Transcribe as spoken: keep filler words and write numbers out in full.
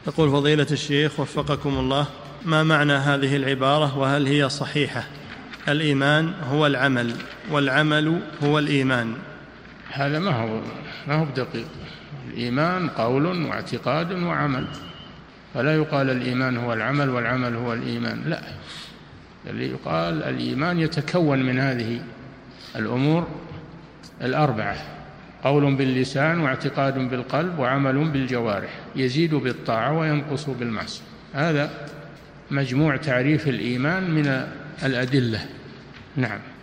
يقول فضيلة الشيخ وفقكم الله، ما معنى هذه العبارة وهل هي صحيحة؟ الإيمان هو العمل والعمل هو الإيمان. هذا ما هو ما هو بدقيق. الإيمان قول واعتقاد وعمل، فلا يقال الإيمان هو العمل والعمل هو الإيمان، لا، اللي يقال الإيمان يتكون من هذه الأمور الأربعة: قول باللسان واعتقاد بالقلب وعمل بالجوارح، يزيد بالطاعة وينقص بالمعصية. هذا مجموع تعريف الإيمان من الأدلة. نعم.